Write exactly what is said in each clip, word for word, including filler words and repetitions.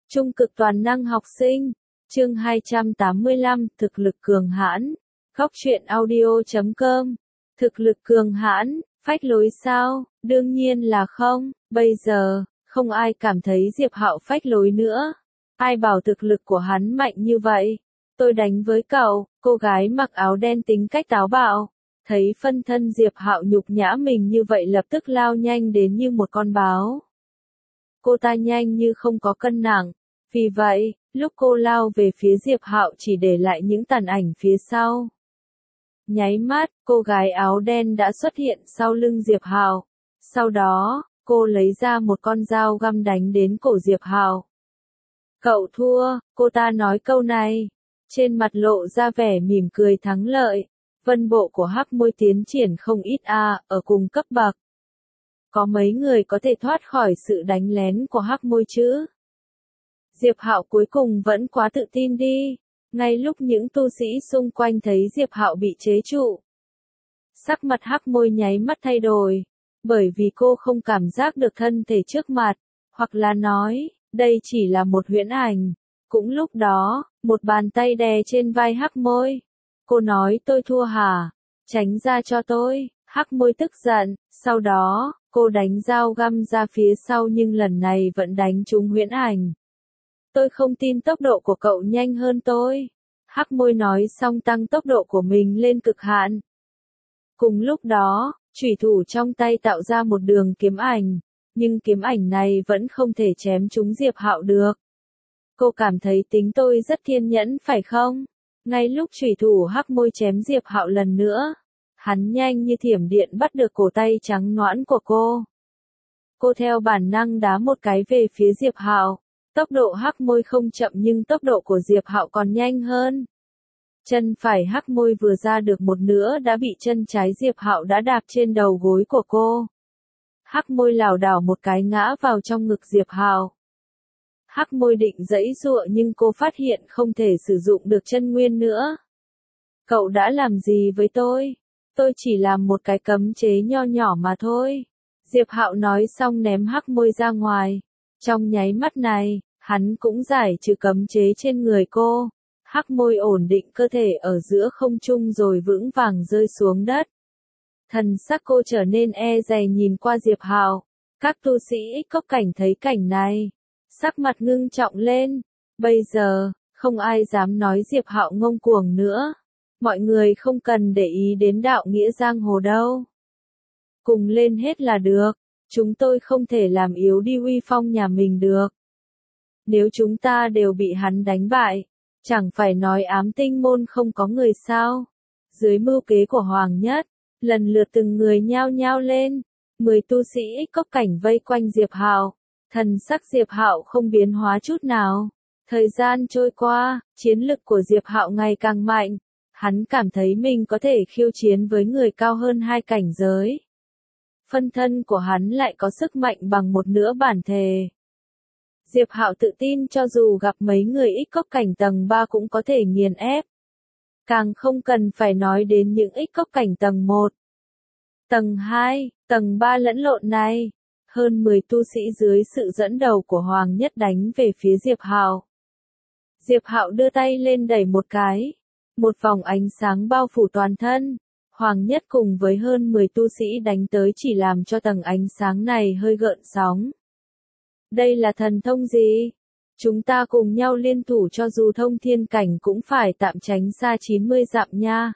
Trung cực toàn năng học sinh, chương hai trăm tám mươi lăm, thực lực cường hãn, góc truyện audio chấm com. Thực lực cường hãn, phách lối sao? Đương nhiên là không, bây giờ, không ai cảm thấy Diệp Hạo phách lối nữa. Ai bảo thực lực của hắn mạnh như vậy? Tôi đánh với cậu, cô gái mặc áo đen tính cách táo bạo. Thấy phân thân Diệp Hạo nhục nhã mình như vậy lập tức lao nhanh đến như một con báo. Cô ta nhanh như không có cân nặng. Vì vậy, lúc cô lao về phía Diệp Hạo chỉ để lại những tàn ảnh phía sau. Nháy mắt, cô gái áo đen đã xuất hiện sau lưng Diệp Hạo. Sau đó, cô lấy ra một con dao găm đánh đến cổ Diệp Hạo. Cậu thua, cô ta nói câu này. Trên mặt lộ ra vẻ mỉm cười thắng lợi. Vân bộ của Hắc Môi tiến triển không ít a, ở cùng cấp bậc. Có mấy người có thể thoát khỏi sự đánh lén của Hắc Môi chứ? Diệp Hạo cuối cùng vẫn quá tự tin đi. Ngay lúc những tu sĩ xung quanh thấy Diệp Hạo bị chế trụ, sắc mặt Hắc Môi nháy mắt thay đổi, bởi vì cô không cảm giác được thân thể trước mặt, hoặc là nói, đây chỉ là một huyễn ảnh. Cũng lúc đó, một bàn tay đè trên vai Hắc Môi. Cô nói tôi thua hả? Tránh ra cho tôi. Hắc Môi tức giận, sau đó, cô đánh dao găm ra phía sau nhưng lần này vẫn đánh trúng huyễn ảnh. Tôi không tin tốc độ của cậu nhanh hơn tôi. Hắc Môi nói xong tăng tốc độ của mình lên cực hạn. Cùng lúc đó, chủy thủ trong tay tạo ra một đường kiếm ảnh, nhưng kiếm ảnh này vẫn không thể chém trúng Diệp Hạo được. Cô cảm thấy tính tôi rất kiên nhẫn phải không? Ngay lúc chủy thủ Hắc Môi chém Diệp Hạo lần nữa, hắn nhanh như thiểm điện bắt được cổ tay trắng nõn của cô. Cô theo bản năng đá một cái về phía Diệp Hạo. Tốc độ Hắc Môi không chậm nhưng tốc độ của Diệp Hạo còn nhanh hơn. Chân phải Hắc Môi vừa ra được một nửa đã bị chân trái Diệp Hạo đã đạp trên đầu gối của cô. Hắc Môi lảo đảo một cái ngã vào trong ngực Diệp Hạo. Hắc Môi định giãy giụa nhưng cô phát hiện không thể sử dụng được chân nguyên nữa. Cậu đã làm gì với tôi? Tôi chỉ làm một cái cấm chế nho nhỏ mà thôi. Diệp Hạo nói xong ném Hắc Môi ra ngoài. Trong nháy mắt này, hắn cũng giải trừ cấm chế trên người cô. Hắc Môi ổn định cơ thể ở giữa không trung rồi vững vàng rơi xuống đất. Thần sắc cô trở nên e dè nhìn qua Diệp Hạo. Các tu sĩ cốc cảnh thấy cảnh này, sắc mặt ngưng trọng lên. Bây giờ, không ai dám nói Diệp Hạo ngông cuồng nữa. Mọi người không cần để ý đến đạo nghĩa giang hồ đâu. Cùng lên hết là được. Chúng tôi không thể làm yếu đi uy phong nhà mình được. Nếu chúng ta đều bị hắn đánh bại, chẳng phải nói Ám Tinh môn không có người sao? Dưới mưu kế của Hoàng Nhất, lần lượt từng người nhao nhao lên, mười tu sĩ cốc cảnh vây quanh Diệp Hạo. Thần sắc Diệp Hạo không biến hóa chút nào. Thời gian trôi qua, chiến lực của Diệp Hạo ngày càng mạnh. Hắn cảm thấy mình có thể khiêu chiến với người cao hơn hai cảnh giới. Phân thân của hắn lại có sức mạnh bằng một nửa bản thể. Diệp Hạo tự tin cho dù gặp mấy người ích cốc cảnh tầng ba cũng có thể nghiền ép. Càng không cần phải nói đến những ích cốc cảnh tầng một, tầng hai, tầng ba lẫn lộn này. Hơn mười tu sĩ dưới sự dẫn đầu của Hoàng Nhất đánh về phía Diệp Hạo. Diệp Hạo đưa tay lên đẩy một cái. Một vòng ánh sáng bao phủ toàn thân. Hoàng Nhất cùng với hơn mười tu sĩ đánh tới chỉ làm cho tầng ánh sáng này hơi gợn sóng. Đây là thần thông gì? Chúng ta cùng nhau liên thủ cho dù thông thiên cảnh cũng phải tạm tránh xa chín mươi dặm nha.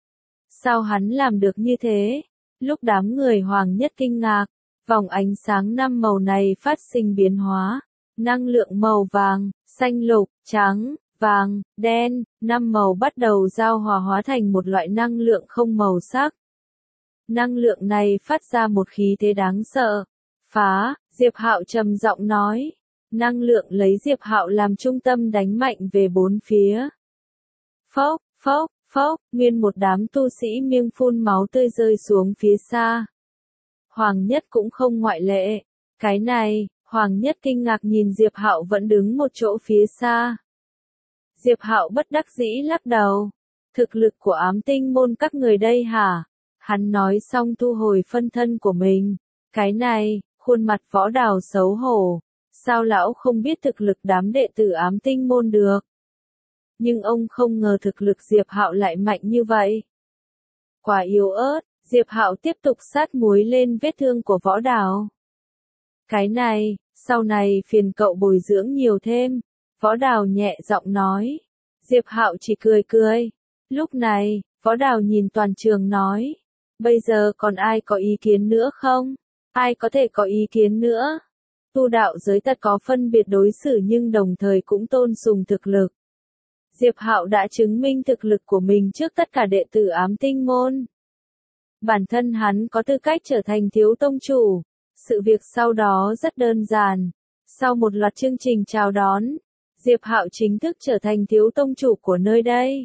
Sao hắn làm được như thế? Lúc đám người Hoàng Nhất kinh ngạc, vòng ánh sáng năm màu này phát sinh biến hóa. Năng lượng màu vàng, xanh lục, trắng, vàng, đen, năm màu bắt đầu giao hòa hóa thành một loại năng lượng không màu sắc. Năng lượng này phát ra một khí thế đáng sợ. Phá, Diệp Hạo trầm giọng nói. Năng lượng lấy Diệp Hạo làm trung tâm đánh mạnh về bốn phía. Phốc, phốc, phốc, nguyên một đám tu sĩ miêng phun máu tươi rơi xuống phía xa. Hoàng Nhất cũng không ngoại lệ. Cái này, Hoàng Nhất kinh ngạc nhìn Diệp Hạo vẫn đứng một chỗ phía xa. Diệp Hạo bất đắc dĩ lắc đầu. Thực lực của Ám Tinh môn các người đây hả? Hắn nói xong thu hồi phân thân của mình. Cái này, khuôn mặt Võ Đào xấu hổ. Sao lão không biết thực lực đám đệ tử Ám Tinh môn được? Nhưng ông không ngờ thực lực Diệp Hạo lại mạnh như vậy. Quá yếu ớt, Diệp Hạo tiếp tục sát muối lên vết thương của Võ Đào. Cái này, sau này phiền cậu bồi dưỡng nhiều thêm. Võ Đào nhẹ giọng nói. Diệp Hạo chỉ cười cười. Lúc này, Võ Đào nhìn toàn trường nói. Bây giờ còn ai có ý kiến nữa không? Ai có thể có ý kiến nữa? Tu đạo giới tất có phân biệt đối xử nhưng đồng thời cũng tôn sùng thực lực. Diệp Hạo đã chứng minh thực lực của mình trước tất cả đệ tử Ám Tinh môn. Bản thân hắn có tư cách trở thành thiếu tông chủ. Sự việc sau đó rất đơn giản. Sau một loạt chương trình chào đón, Diệp Hạo chính thức trở thành thiếu tông chủ của nơi đây.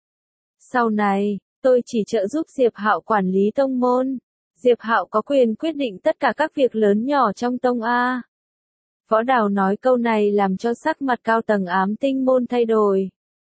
Sau này, tôi chỉ trợ giúp Diệp Hạo quản lý tông môn. Diệp Hạo có quyền quyết định tất cả các việc lớn nhỏ trong tông A. Võ Đào nói câu này làm cho sắc mặt cao tầng Ám Tinh môn thay đổi.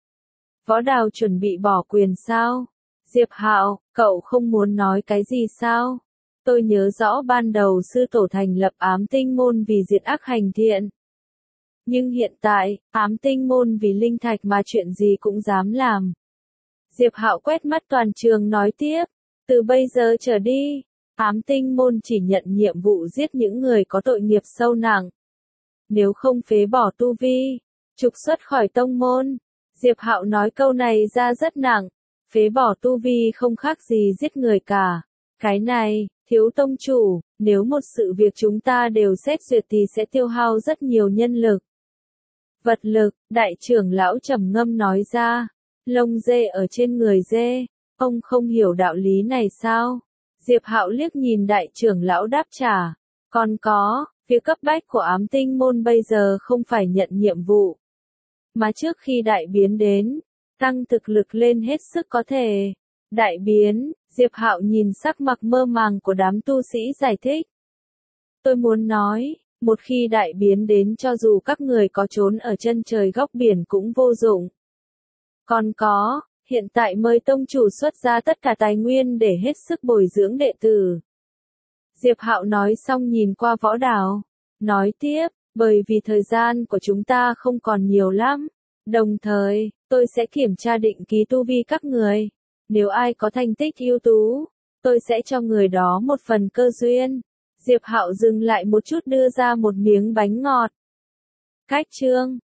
Võ Đào chuẩn bị bỏ quyền sao? Diệp Hạo, cậu không muốn nói cái gì sao? Tôi nhớ rõ ban đầu sư tổ thành lập Ám Tinh môn vì diệt ác hành thiện. Nhưng hiện tại, Ám Tinh môn vì linh thạch mà chuyện gì cũng dám làm. Diệp Hạo quét mắt toàn trường nói tiếp, từ bây giờ trở đi, Ám Tinh môn chỉ nhận nhiệm vụ giết những người có tội nghiệp sâu nặng. Nếu không phế bỏ tu vi, trục xuất khỏi tông môn. Diệp Hạo nói câu này ra rất nặng, phế bỏ tu vi không khác gì giết người cả. Cái này, thiếu tông chủ, nếu một sự việc chúng ta đều xét duyệt thì sẽ tiêu hao rất nhiều nhân lực. Vật lực, đại trưởng lão trầm ngâm nói ra, lông dê ở trên người dê, ông không hiểu đạo lý này sao? Diệp Hạo liếc nhìn đại trưởng lão đáp trả, còn có, việc cấp bách của Ám Tinh môn bây giờ không phải nhận nhiệm vụ, mà trước khi đại biến đến, tăng thực lực lên hết sức có thể. Đại biến, Diệp Hạo nhìn sắc mặt mơ màng của đám tu sĩ giải thích. Tôi muốn nói, một khi đại biến đến cho dù các người có trốn ở chân trời góc biển cũng vô dụng. Còn có, hiện tại mời tông chủ xuất ra tất cả tài nguyên để hết sức bồi dưỡng đệ tử. Diệp Hạo nói xong nhìn qua Võ Đào, nói tiếp, bởi vì thời gian của chúng ta không còn nhiều lắm. Đồng thời, tôi sẽ kiểm tra định ký tu vi các người. Nếu ai có thành tích ưu tú, tôi sẽ cho người đó một phần cơ duyên. Diệp Hạo dừng lại một chút đưa ra một miếng bánh ngọt. Cách chương